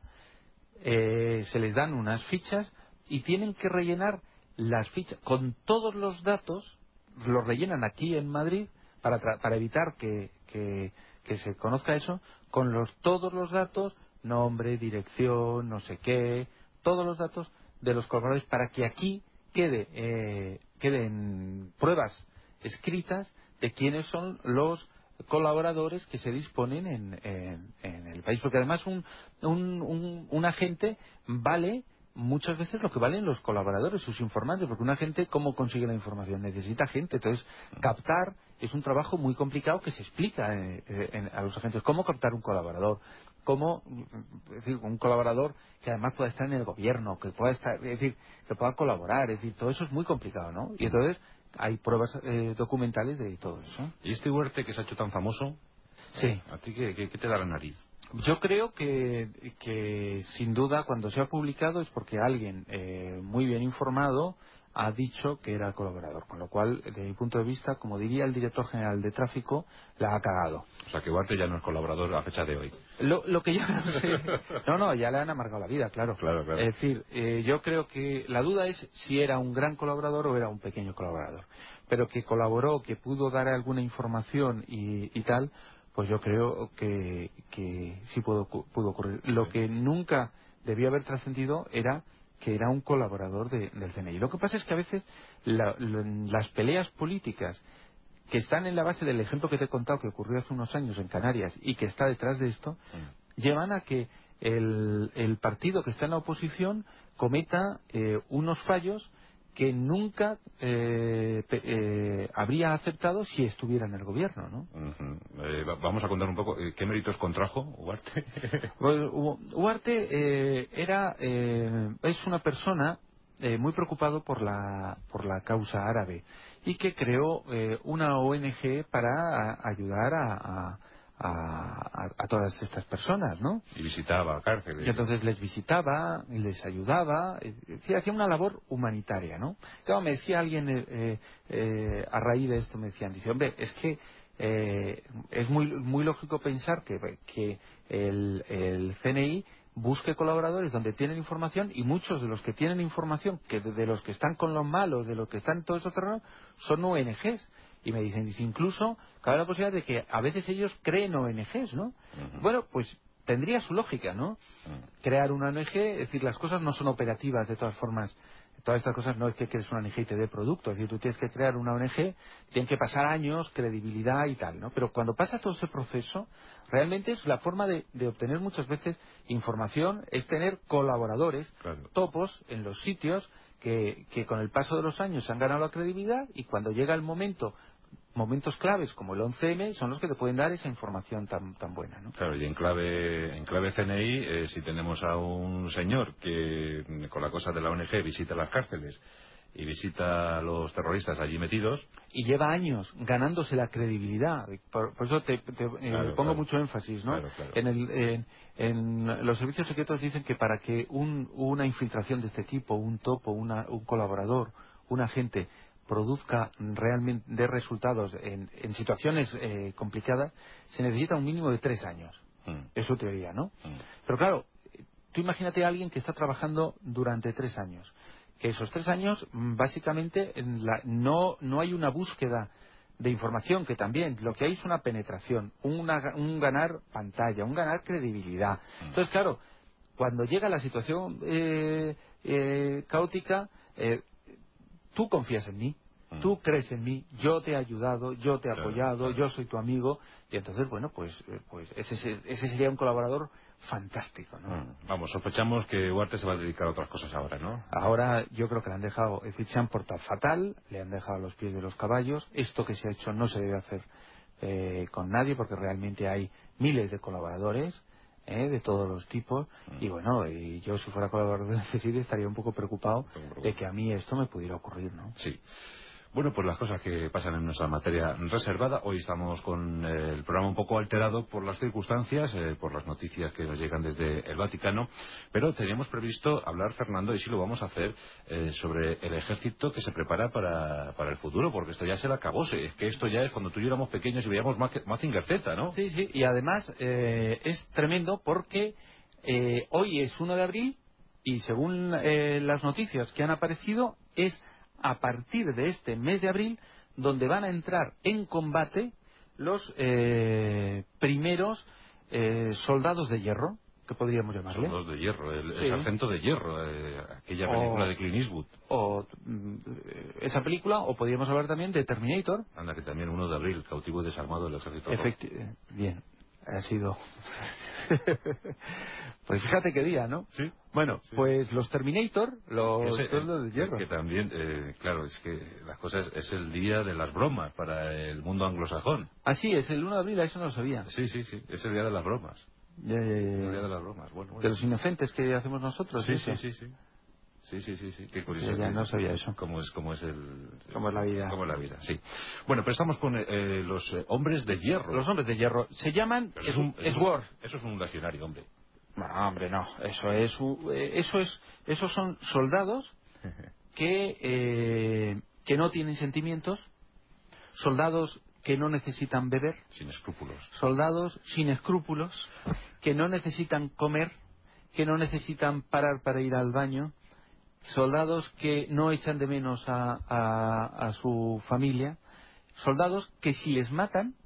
eh, se les dan unas fichas y tienen que rellenar las fichas con todos los datos, los rellenan aquí en Madrid para, tra- para evitar que, que, que se conozca eso, con los todos los datos, nombre, dirección, no sé qué, todos los datos de los colaboradores para que aquí quede eh, queden pruebas escritas de quiénes son los colaboradores que se disponen en, en, en el país, porque además un, un, un, un agente vale muchas veces lo que valen los colaboradores, sus informantes, porque un agente, ¿cómo consigue la información? Necesita gente. Entonces, captar es un trabajo muy complicado que se explica eh, eh, en- a los agentes. ¿Cómo captar un colaborador? ¿Cómo, es decir, un colaborador que además pueda estar en el gobierno, que pueda estar, es decir, que pueda colaborar? Es decir, todo eso es muy complicado, ¿no? Y entonces hay pruebas eh, documentales de todo eso. ¿Y este Huerte que se ha hecho tan famoso? Sí. ¿A ti qué, qué- qué te da la nariz? Yo creo que, que sin duda cuando se ha publicado es porque alguien eh, muy bien informado ha dicho que era colaborador, con lo cual, desde mi punto de vista, como diría el director general de tráfico, la ha cagado. O sea, que Huarte ya no es colaborador a fecha de hoy. Lo, lo que yo no sé... No, no, ya le han amargado la vida, claro. Claro, claro. Es decir, eh, yo creo que la duda es si era un gran colaborador o era un pequeño colaborador. Pero que colaboró, que pudo dar alguna información y, y tal, pues yo creo que, que sí pudo, pudo ocurrir. Lo que nunca debió haber trascendido era que era un colaborador de- del C N I. Lo que pasa es que a veces la- la- las peleas políticas que están en la base del ejemplo que te he contado que ocurrió hace unos años en Canarias y que está detrás de esto, llevan a que el, el partido que está en la oposición cometa eh, unos fallos que nunca eh, pe- eh, habría aceptado si estuviera en el gobierno, ¿no? Ujú. Eh, va- vamos a contar un poco eh, qué méritos contrajo Huarte. Pues, Hu- Huarte eh, era eh, es una persona eh, muy preocupado por la por la causa árabe y que creó eh, una O N G para a- ayudar a, a, a- a todas estas personas, ¿no? Y visitaba cárceles. Y entonces les visitaba, y les ayudaba, es decir, hacía una labor humanitaria, ¿no? Claro, me decía alguien eh, eh, eh, a raíz de esto, me decían, dice, hombre, es que eh, es muy muy lógico pensar que, que el, el C N I busque colaboradores donde tienen información y muchos de los que tienen información, que de, de los que están con los malos, de los que están en todos esos terrenos, son O N Ges. Y me dicen, dice, incluso cabe la posibilidad de que a veces ellos creen O N Ges, ¿no? Ujú. Bueno, pues tendría su lógica, ¿no? Ujú. Crear una O N G, es decir, las cosas no son operativas de todas formas. Todas estas cosas no es que crees una O N G y te dé producto, es decir, tú tienes que crear una O N G, tienen que pasar años, credibilidad y tal, ¿no? Pero cuando pasa todo ese proceso, realmente es la forma de, de obtener muchas veces información, es tener colaboradores, Claro. topos en los sitios que, que con el paso de los años han ganado la credibilidad y cuando llega el momento, momentos claves como el once eme, son los que te pueden dar esa información tan, tan buena, ¿no? Claro, y en clave, en clave C N I, eh, si tenemos a un señor que mm, con la cosa de la O N G visita las cárceles y visita a los terroristas allí metidos, Y lleva años ganándose la credibilidad. Por, por eso te, te, eh, Claro, pongo claro. mucho énfasis, ¿no? Claro, claro. En, el, en, en los servicios secretos dicen que para que un, una infiltración de este tipo, un topo, una, un colaborador, un agente produzca realmente de resultados en, en situaciones eh, complicadas, se necesita un mínimo de tres años. mm, Es su teoría, ¿no? mm, Pero claro, tú imagínate a alguien que está trabajando durante tres años. Que esos tres años, mm, básicamente, en la- no, no hay una búsqueda de información, que también lo que hay es una penetración, una- un ganar pantalla, un ganar credibilidad. Entonces, claro, cuando llega la situación eh, eh, caótica, eh, tú confías en mí, mm. tú crees en mí, yo te he ayudado, yo te he Claro, apoyado, claro. yo soy tu amigo, y entonces, bueno, pues, eh, pues ese, se- ese sería un colaborador fantástico, ¿no? Mm. Vamos, sospechamos que Huarte se va a dedicar a otras cosas ahora, ¿no? Ahora yo creo que le han dejado, es decir, se han portado fatal, le han dejado a los pies de los caballos, esto que se ha hecho no se debe hacer eh, con nadie, porque realmente hay miles de colaboradores, ¿eh? De todos los tipos, y bueno, y yo si fuera colaborador del C S I D estaría un poco preocupado de que a mí esto me pudiera ocurrir, ¿no? Sí. Bueno, pues las cosas que pasan en nuestra materia reservada. Hoy estamos con eh, el programa un poco alterado por las circunstancias, eh, por las noticias que nos llegan desde el Vaticano, pero teníamos previsto hablar, Fernando, y sí lo vamos a hacer, eh, sobre el ejército que se prepara para, para el futuro, porque esto ya se le acabó. Es que esto ya es cuando tú y yo éramos pequeños y veíamos Mazinger Z, ¿no? Sí, sí, y además eh, es tremendo porque eh, hoy es uno de abril y según eh, las noticias que han aparecido es a partir de este mes de abril donde van a entrar en combate los eh, primeros eh, soldados de hierro, que podríamos llamarle. Soldados de hierro, el, Sí. el sargento de hierro, eh, aquella película o, de Clint Eastwood. O mm, esa película, o podríamos hablar también de Terminator. Anda, que también uno de abril, cautivo y desarmado del ejército rojo. Efecti- Bien, ha sido... Pues fíjate qué día, ¿no? Sí. Bueno, Sí. pues los Terminator, los Ese, soldados de hierro. Que también, eh, claro, es que las cosas, es el día de las bromas para el mundo anglosajón. Así es, el uno de abril, eso no lo sabía. Sí, sí, sí, es el día de las bromas. Ya, ya, ya, ya. El día de las bromas, bueno, bueno. De los inocentes que hacemos nosotros. Sí, eso. sí, sí, sí. Sí, sí, sí, sí, qué curioso. Ya, ya, que- no sabía eso. Cómo es, cómo es el... Cómo es la vida. Cómo es la vida, sí. Bueno, pero estamos con eh, los eh, hombres de hierro. Los hombres de hierro se llaman Pero eso es un, eso es un- Sword. Eso es un legionario, hombre. No, hombre, no. Eso es, u- eh, eso es, esos son soldados que eh, que no tienen sentimientos, soldados que no necesitan beber, Sin escrúpulos. soldados sin escrúpulos, que no necesitan comer, que no necesitan parar para ir al baño, soldados que no echan de menos a, a, a su familia, soldados que si les matan,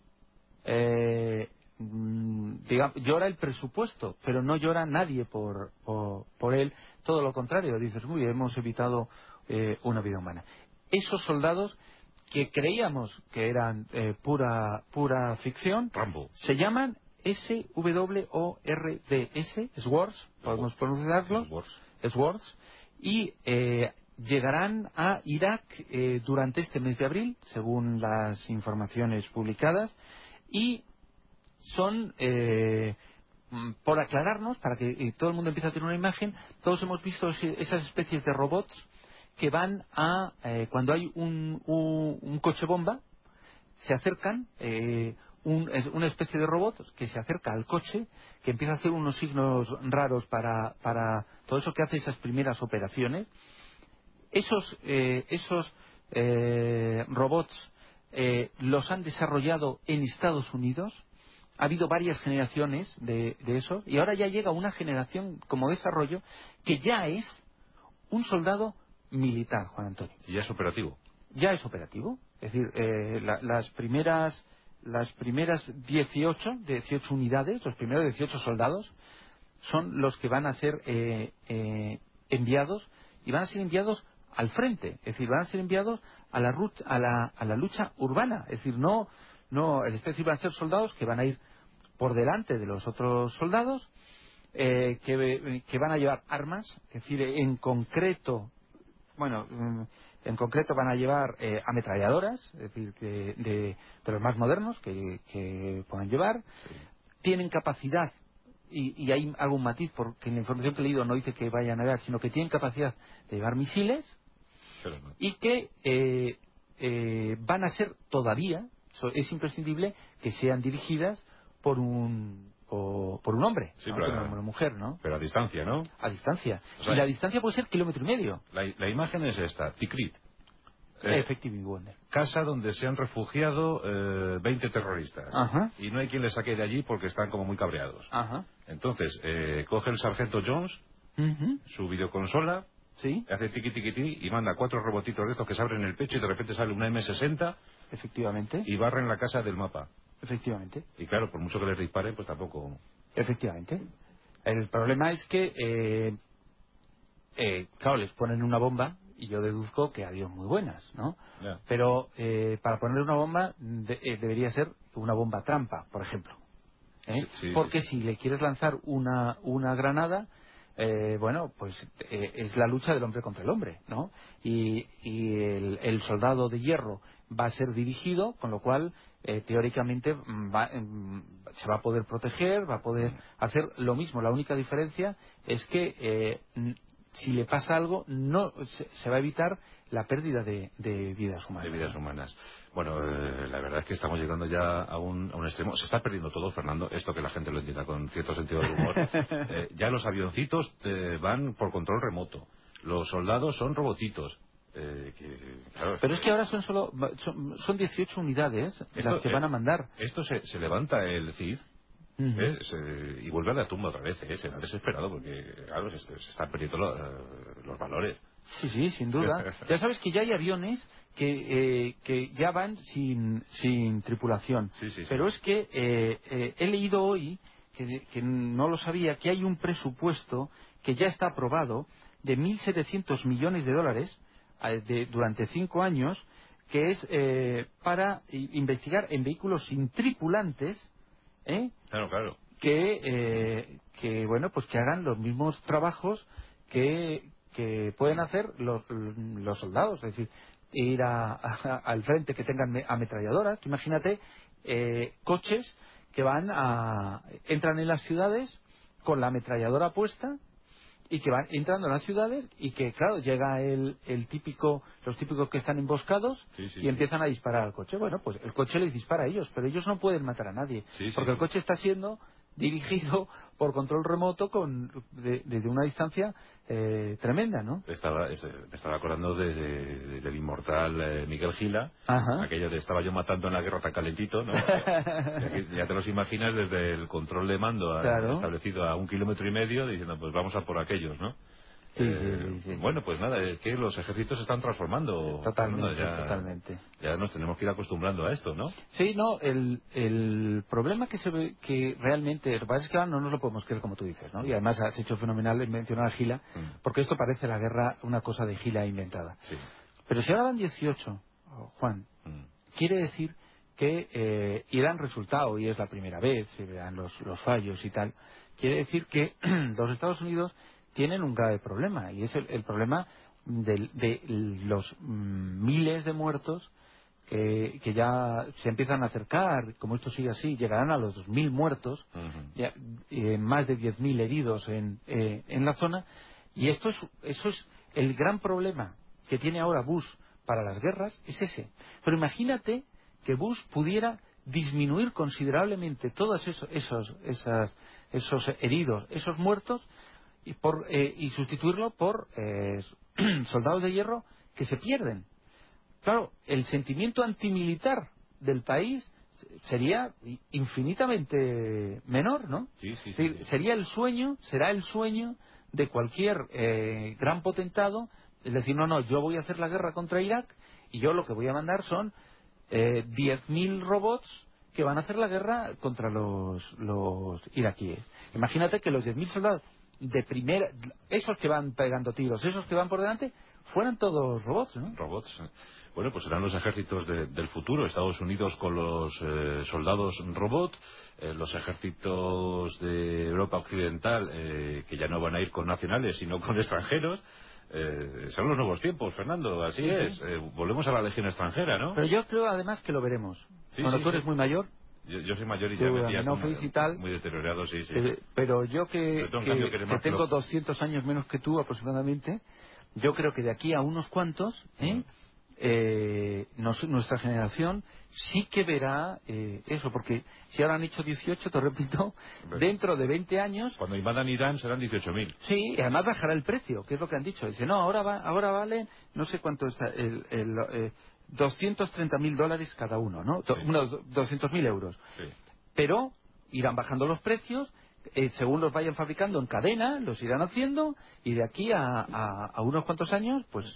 eh, mm, digamos, llora el presupuesto, pero no llora nadie por, por, por él, todo lo contrario, dices, uy, hemos evitado eh, una vida humana. Esos soldados que creíamos que eran eh, pura pura ficción, Rambo. se llaman S W O R D S, Swords, podemos pronunciarlo, Swords. Swords, y eh, llegarán a Irak eh, durante este mes de abril, según las informaciones publicadas, y son, eh, mm, por aclararnos, para que eh, todo el mundo empiece a tener una imagen, todos hemos visto ese- esas especies de robots que van a, eh, cuando hay un, un, un coche bomba, se acercan, eh, un- es una especie de robot que se acerca al coche, que empieza a hacer unos signos raros para, para todo eso que hace esas primeras operaciones. Esos, eh, esos eh, robots eh, los han desarrollado en Estados Unidos. Ha habido varias generaciones de, de eso, y ahora ya llega una generación como desarrollo que ya es un soldado militar, Juan Antonio. Y ya es operativo. Ya es operativo. Es decir, eh, la- las primeras las primeras dieciocho, dieciocho unidades, los primeros dieciocho soldados, son los que van a ser eh, eh, enviados, y van a ser enviados al frente. Es decir, van a ser enviados a la, ru- a la, a la lucha urbana. Es decir, no, no, es decir, van a ser soldados que van a ir por delante de los otros soldados, eh, que, que van a llevar armas, es decir, en concreto, bueno, mm, en concreto van a llevar eh, ametralladoras, es decir, de, de- de los más modernos que, que puedan llevar. Tienen capacidad, y, y hay algún matiz, porque en la información que he leído no dice que vayan a llevar, sino que tienen capacidad de llevar misiles, Pero no. y que eh, eh, van a ser todavía, so- es imprescindible que sean dirigidas por un por, por un hombre, Sí, ¿no? pero- Por una mujer, ¿no? Pero a distancia, ¿no? A distancia. O sea, y la distancia puede ser kilómetro y medio. La, la imagen es esta, Tikrit. Eh, Effective Wonder. casa donde se han refugiado eh, veinte terroristas. Ajá. Y no hay quien les saque de allí porque están como muy cabreados. Ajá. Entonces, eh, coge el sargento Jones, Ujú. su videoconsola, Sí, hace tiqui tiqui tiqui y manda cuatro robotitos de estos que se abren el pecho y de repente sale una eme sesenta efectivamente. y barren la casa del mapa. Efectivamente. Y claro, por mucho que les disparen, pues tampoco... Efectivamente. El problema es que, eh, eh, claro, les ponen una bomba y yo deduzco que había muy buenas, ¿no? Ya. Pero eh, para ponerle una bomba de- eh, debería ser una bomba trampa, por ejemplo. ¿eh? Sí, sí, Porque sí. si le quieres lanzar una, una granada, eh, bueno, pues eh, es la lucha del hombre contra el hombre, ¿no? Y, y el, el soldado de hierro va a ser dirigido, con lo cual eh, teóricamente va, mm, se va a poder proteger, va a poder hacer lo mismo. La única diferencia es que eh, si le pasa algo, no se, se va a evitar la pérdida de, de vidas humanas. De vidas humanas. Bueno, eh, la verdad es que estamos llegando ya a un, a un extremo. Se está perdiendo todo, Fernando, esto que la gente lo entienda con cierto sentido del humor. eh, ya los avioncitos eh, van por control remoto. Los soldados son robotitos. Eh, que, claro, Pero es que ahora son solo son, son dieciocho unidades esto, las que van a mandar. Esto se, se levanta el C I D. Uh-huh. ¿Eh? Se, y vuelve a la tumba otra vez, ¿eh? Se ha desesperado porque, claro, se, se están perdiendo lo, los valores. Sí, sí, sin duda. Ya sabes que ya hay aviones que, eh, que ya van sin, sin tripulación. Sí, sí, sí. Pero es que eh, eh, he leído hoy, que, que no lo sabía, que hay un presupuesto que ya está aprobado de mil setecientos millones de dólares eh, de, durante cinco años, que es eh, para investigar en vehículos sin tripulantes, ¿eh? Claro, claro. Que, eh, que, bueno, pues que hagan los mismos trabajos que, que pueden hacer los, los soldados. Es decir, ir a, a, al frente, que tengan ametralladoras. Imagínate eh, coches que van a... entran en las ciudades con la ametralladora puesta y que van entrando en las ciudades y que, claro, llega el, el típico, los típicos que están emboscados sí, sí, y empiezan sí. a disparar al coche. Bueno, pues el coche les dispara a ellos, pero ellos no pueden matar a nadie, sí, porque sí, el coche está siendo dirigido por control remoto con de, desde una distancia eh, tremenda, ¿no? Estaba, es, me estaba acordando de, de, del inmortal eh, Miguel Gila. Ajá. Aquello de estaba yo matando en la guerra tan calentito, ¿no? ya, ya te los imaginas desde el control de mando a, claro. establecido a un kilómetro y medio, diciendo, pues vamos a por aquellos, ¿no? Sí, eh, sí, sí, sí. Bueno, pues nada, es que los ejércitos se están transformando. Totalmente, ya, totalmente. Ya nos tenemos que ir acostumbrando a esto, ¿no? Sí, no, el, el problema que se ve, que realmente, lo que pasa es que ahora no nos lo podemos creer como tú dices, ¿no? Y además has hecho fenomenal en mencionar a Gila, mm. porque esto parece la guerra una cosa de Gila inventada. Sí. Pero si ahora van dieciocho, Juan, mm. quiere decir que eh, y dan resultado, y es la primera vez, se verán los, los fallos y tal, quiere decir que los Estados Unidos tienen un grave problema, y es el, el problema de, de los mm, miles de muertos que, que ya se empiezan a acercar. Como esto sigue así, llegarán a los dos mil muertos, uh-huh. ya, eh, más de diez mil heridos en, eh, en la zona, y esto es, eso es el gran problema que tiene ahora Bush para las guerras, es ese. Pero imagínate que Bush pudiera disminuir considerablemente todos esos, esos, esas, esos heridos, esos muertos, y, por, eh, y sustituirlo por eh, soldados de hierro que se pierden. Claro, el sentimiento antimilitar del país sería infinitamente menor, ¿no? Sí, sí, sí, sí. Sería el sueño, será el sueño de cualquier eh, gran potentado, es decir, no, no, yo voy a hacer la guerra contra Irak y yo lo que voy a mandar son eh, diez mil robots que van a hacer la guerra contra los, los iraquíes. Imagínate que los diez mil soldados de primera, esos que van pegando tiros, esos que van por delante, fueran todos robots, ¿no? Robots. Bueno, pues serán los ejércitos de, del futuro. Estados Unidos con los eh, soldados robot, eh, los ejércitos de Europa Occidental, eh, que ya no van a ir con nacionales, sino con extranjeros. Eh, son los nuevos tiempos, Fernando, así sí, es. Sí. Eh, volvemos a la legión extranjera, ¿no? Pero yo creo además que lo veremos. Sí, Cuando sí, tú eres sí. muy mayor. Yo, yo soy mayor y tú, ya me pillas no muy, y tal, muy deteriorado, sí, sí. Eh, pero yo que, pero que, que, que tengo doscientos años menos que tú aproximadamente, yo creo que de aquí a unos cuantos, ¿eh? Uh-huh. Eh, nos, nuestra generación sí que verá eh, eso, porque si ahora han hecho dieciocho, te repito, bueno, dentro de veinte años, cuando invadan Irán serán dieciocho mil. Sí, y además bajará el precio, que es lo que han dicho. Dice, no, ahora va, ahora vale, no sé cuánto está, el, el, eh, doscientos treinta mil dólares cada uno, ¿no? Sí. Unos doscientos mil euros. Sí. Pero irán bajando los precios, eh, según los vayan fabricando en cadena, los irán haciendo, y de aquí a, a, a unos cuantos años, pues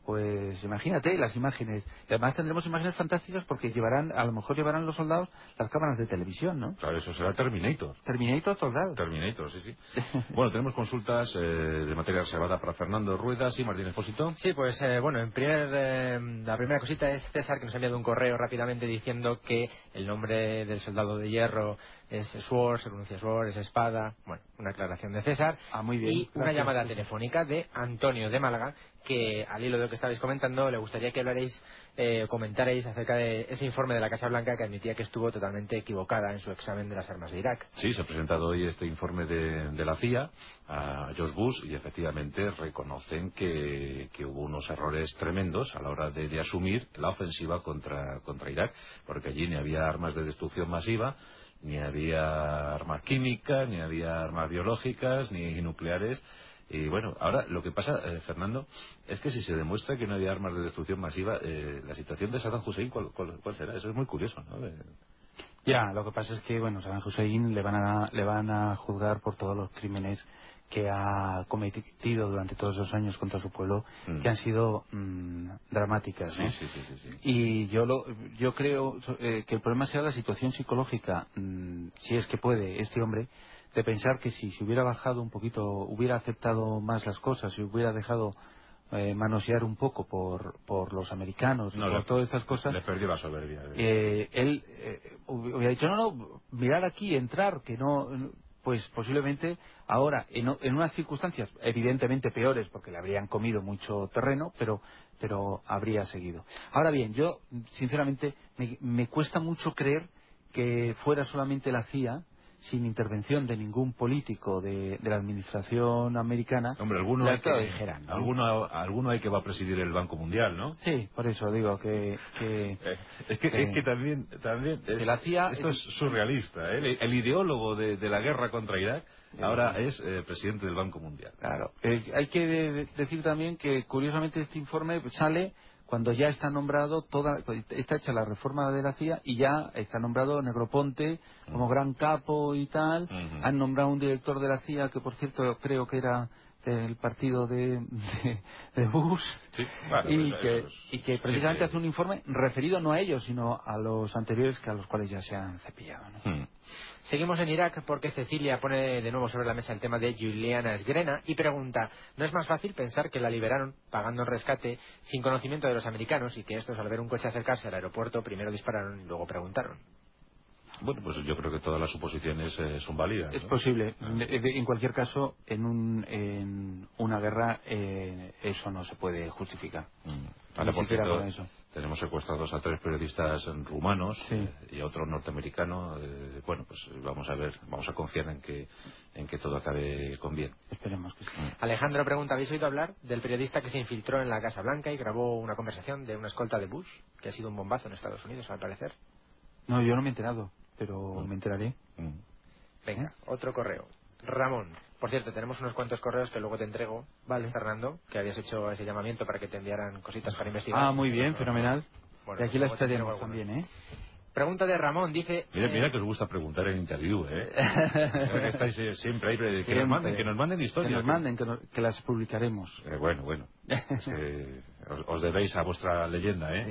Pues imagínate las imágenes. Y además tendremos imágenes fantásticas porque llevarán, a lo mejor llevarán los soldados las cámaras de televisión, ¿no? Claro, eso será Terminator. Terminator total. Terminator, sí, sí. Bueno, tenemos consultas eh, de materia reservada para Fernando Ruedas y Martín Expósito. Sí, pues eh, bueno, en primer, eh, la primera cosita es César, que nos ha enviado un correo rápidamente diciendo que el nombre del soldado de hierro es Sword, se pronuncia Sword, es espada. Bueno, una aclaración de César. Ah, muy bien. Y Gracias, una llamada César. telefónica de Antonio de Málaga, que al hilo de lo que estabais comentando, le gustaría que hablaréis, eh, comentaréis acerca de ese informe de la Casa Blanca que admitía que estuvo totalmente equivocada en su examen de las armas de Irak. Sí, se ha presentado hoy este informe de, de la C I A a George Bush y efectivamente reconocen que, que hubo unos errores tremendos a la hora de, de asumir la ofensiva contra, contra Irak, porque allí ni había armas de destrucción masiva, ni había armas químicas, ni había armas biológicas, ni nucleares. Y bueno, ahora lo que pasa, eh, Fernando, es que si se demuestra que no había armas de destrucción masiva, eh, la situación de Saddam Hussein, ¿cuál, cuál, cuál será? Eso es muy curioso, ¿no? De... Ya, lo que pasa es que, bueno, Saddam Hussein le van a, le van a juzgar por todos los crímenes que ha cometido durante todos esos años contra su pueblo, mm. que han sido mmm, dramáticas, ¿no? Sí, sí, sí, sí, sí. Y yo lo, yo creo eh, que el problema sea la situación psicológica, mmm, si es que puede este hombre, de pensar que si se hubiera bajado un poquito, hubiera aceptado más las cosas, si hubiera dejado eh, manosear un poco por, por los americanos y no, por le, todas estas cosas, le perdió la soberbia. Eh, él eh, hubiera dicho, no, no, mirar aquí, entrar, que no... Pues posiblemente ahora, en, en unas circunstancias evidentemente peores, porque le habrían comido mucho terreno, pero pero habría seguido. Ahora bien, yo sinceramente me, me cuesta mucho creer que fuera solamente la C I A, sin intervención de ningún político de, de la administración americana, hombre, alguno la hay que que, dijeran, ¿no? alguno, alguno hay que va a presidir el Banco Mundial, ¿no? Sí, por eso digo que... que eh, es, que, que es que también, también es, que la C I A esto es surrealista, ¿eh? el, el ideólogo de, de la guerra contra Irak ahora es eh, presidente del Banco Mundial. Claro, eh, hay que de, decir también que curiosamente este informe sale cuando ya está nombrado toda, está hecha la reforma de la C I A y ya está nombrado Negroponte como mm. gran capo y tal. Uh-huh. Han nombrado un director de la C I A que, por cierto, creo que era del partido de, de, de Bush, sí, claro, y, eso, que, eso es, y que precisamente sí, hace un informe referido no a ellos sino a los anteriores, que a los cuales ya se han cepillado, ¿no? Hmm. Seguimos en Irak porque Cecilia pone de nuevo sobre la mesa el tema de Juliana Esgrena y pregunta, ¿no es más fácil pensar que la liberaron pagando el rescate sin conocimiento de los americanos y que estos al ver un coche acercarse al aeropuerto primero dispararon y luego preguntaron? Bueno, pues yo creo que todas las suposiciones eh, son válidas, ¿no? Es posible. Ah. En cualquier caso, en, un, en una guerra eh, eso no se puede justificar. Mm. Ahora, por cierto, eso. Tenemos secuestrados a tres periodistas rumanos, sí, eh, y a otro norteamericano. Eh, bueno, pues vamos a ver, vamos a confiar en que en que todo acabe con bien. Esperemos que sí. Mm. Alejandro pregunta, ¿habéis oído hablar del periodista que se infiltró en la Casa Blanca y grabó una conversación de una escolta de Bush, que ha sido un bombazo en Estados Unidos, al parecer? No, yo no me he enterado, pero mm. me enteraré. Mm. Venga, ¿Eh? Otro correo. Ramón, por cierto, tenemos unos cuantos correos que luego te entrego, vale, Fernando, que habías hecho ese llamamiento para que te enviaran cositas para investigar. Ah, muy bien, fenomenal. Bueno, y aquí pues las traeremos también, ¿eh? Pregunta de Ramón, dice... Mira, eh... mira que os gusta preguntar en interview, ¿eh? que estáis eh, siempre ahí, que siempre. nos manden, que nos manden historias. Que nos manden, que, nos, que las publicaremos. Eh, bueno, bueno. Es que os, os debéis a vuestra leyenda, ¿eh?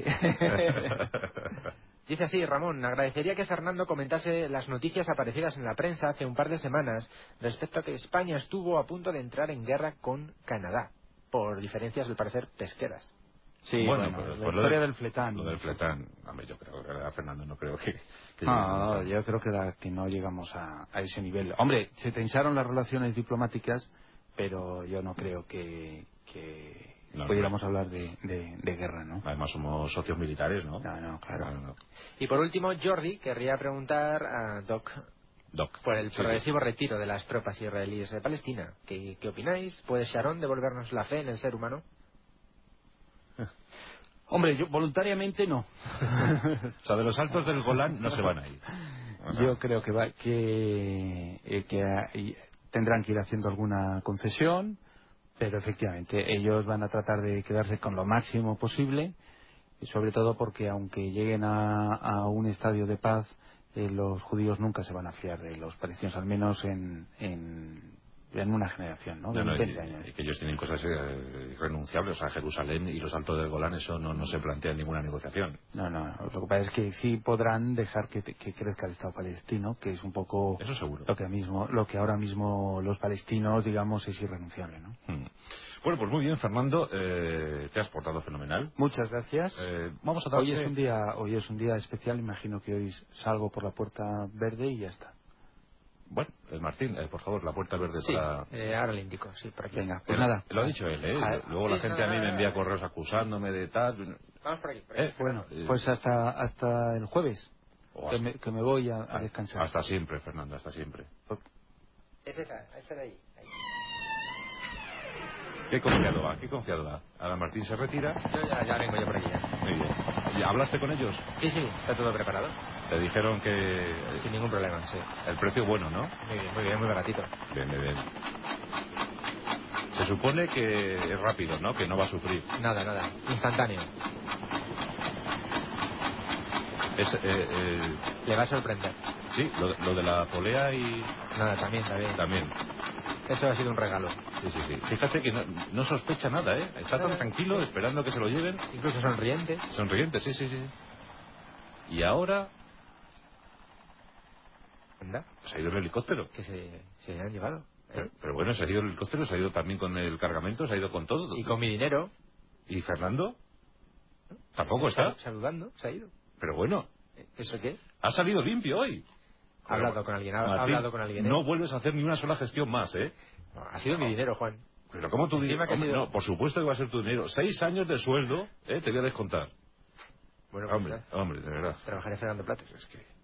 Dice así, Ramón, agradecería que Fernando comentase las noticias aparecidas en la prensa hace un par de semanas respecto a que España estuvo a punto de entrar en guerra con Canadá, por diferencias, al parecer, pesqueras. Sí, bueno, bueno pues, la pues historia del fletán. Lo del fletán, hombre, yo creo que a Fernando no creo que... que no, yo creo que, la, que no llegamos a, a ese nivel. Hombre, se tensaron las relaciones diplomáticas, pero yo no creo que... que... No, pudiéramos no. hablar de, de, de guerra, ¿no? Además somos socios militares, ¿no? No, no, claro. No, no. Y por último, Jordi querría preguntar a Doc, Doc. por el sí, progresivo sí. retiro de las tropas israelíes de Palestina. ¿Qué, qué opináis? ¿Puede Sharon devolvernos la fe en el ser humano? Hombre, yo voluntariamente no. O sea, de los altos del Golán no se van a ir. O sea, yo creo que, va, que, eh, que eh, tendrán que ir haciendo alguna concesión, pero efectivamente ellos van a tratar de quedarse con lo máximo posible, y sobre todo porque aunque lleguen a, a un estadio de paz, eh, los judíos nunca se van a fiar de los palestinos, al menos en, en, en una generación, ¿no? De No, no, veinte y, años. y que ellos tienen cosas eh, irrenunciables. O sea, Jerusalén y los Altos del Golán, eso no, no se plantea en ninguna negociación. No, no, lo que pasa es que sí podrán dejar que, que crezca el Estado palestino, que es un poco Eso seguro. lo que mismo, lo que ahora mismo los palestinos, digamos, es irrenunciable, ¿no? Hmm. Bueno, pues muy bien, Fernando, eh, te has portado fenomenal. Muchas gracias. Eh, vamos a darte... Hoy es un día, hoy es un día especial. Imagino que hoy salgo por la puerta verde y ya está. Bueno, eh, Martín, eh, por favor, la puerta verde Sí, para... eh, ahora le indico, sí, por aquí. Venga, pues Eh, nada. Lo ha dicho él, ¿eh? Ah, Luego sí, la gente no, a mí no, me no, envía no. correos acusándome de tal... Vamos por aquí, por aquí. Eh, Bueno, eh, pues hasta hasta el jueves, o que hasta, me, que me voy a, a a- descansar. hasta siempre, Fernando, hasta siempre. Es esa, esa de ahí. ahí. Qué confiado va, qué confiado va. Ahora Martín se retira. Yo ya, ya vengo yo por aquí ya. Muy bien. ¿Y hablaste con ellos? Sí, sí, está todo preparado. Te dijeron que Sin ningún problema, sí. el precio bueno, ¿no? Muy bien, muy bien, muy baratito. Bien, bien, bien. Se supone que es rápido, ¿no? Que no va a sufrir. Nada, nada, instantáneo. Es, eh, eh, Le va a sorprender. sí, lo, lo de la polea y... Nada, también, también. También. Eso ha sido un regalo. Sí, sí, sí. Fíjate que no, no sospecha nada, ¿eh? Está tan Nada. tranquilo esperando que se lo lleven. Incluso sonriente. Sonriente, sí, sí, sí. Y ahora... Anda, Se ha ido el helicóptero. que se, se han llevado. ¿eh? Pero, pero bueno, se ha ido el helicóptero, se ha ido también con el cargamento, se ha ido con todo. Y con mi dinero. ¿Y Fernando? Tampoco está. Sal- Saludando, se ha ido. Pero bueno, ¿Eso qué? ha salido limpio hoy. Ha hablado con alguien, ha, ha Martín, hablado con alguien. ¿eh? No vuelves a hacer ni una sola gestión más, ¿eh? No, ha sido mi dinero, Juan. Pero ¿cómo tu Encima dinero? que ha sido- No, por supuesto que va a ser tu dinero. Seis años de sueldo, ¿eh? Te voy a descontar. Bueno, pues Hombre, nada, hombre, de verdad. trabajaré fregando platos. Es que...